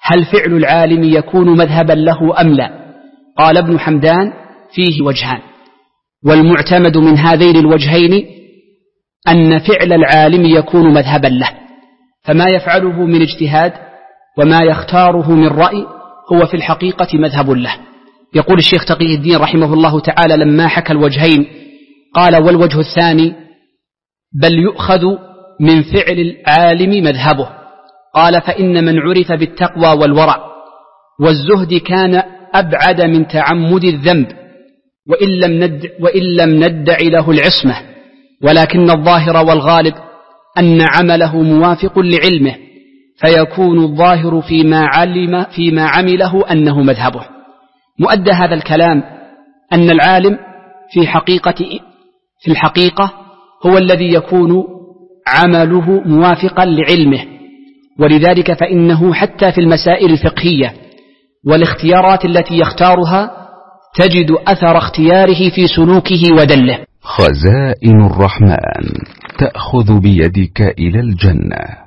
هل فعل العالم يكون مذهبا له أم لا؟ قال ابن حمدان: فيه وجهان، والمعتمد من هذين الوجهين أن فعل العالم يكون مذهبا له، فما يفعله من اجتهاد وما يختاره من رأي هو في الحقيقة مذهب له. يقول الشيخ تقي الدين رحمه الله تعالى لما حكى الوجهين قال: والوجه الثاني بل يؤخذ من فعل العالم مذهبه. قال: فإن من عرف بالتقوى والورع والزهد كان أبعد من تعمد الذنب، وإن لم ندع له العصمة، ولكن الظاهر والغالب أن عمله موافق لعلمه، فيكون الظاهر فيما عمله أنه مذهبه. مؤدى هذا الكلام أن العالم في الحقيقة هو الذي يكون عمله موافقا لعلمه، ولذلك فإنه حتى في المسائل الفقهية والاختيارات التي يختارها تجد أثر اختياره في سلوكه ودله. خزائن الرحمن تأخذ بيدك إلى الجنة.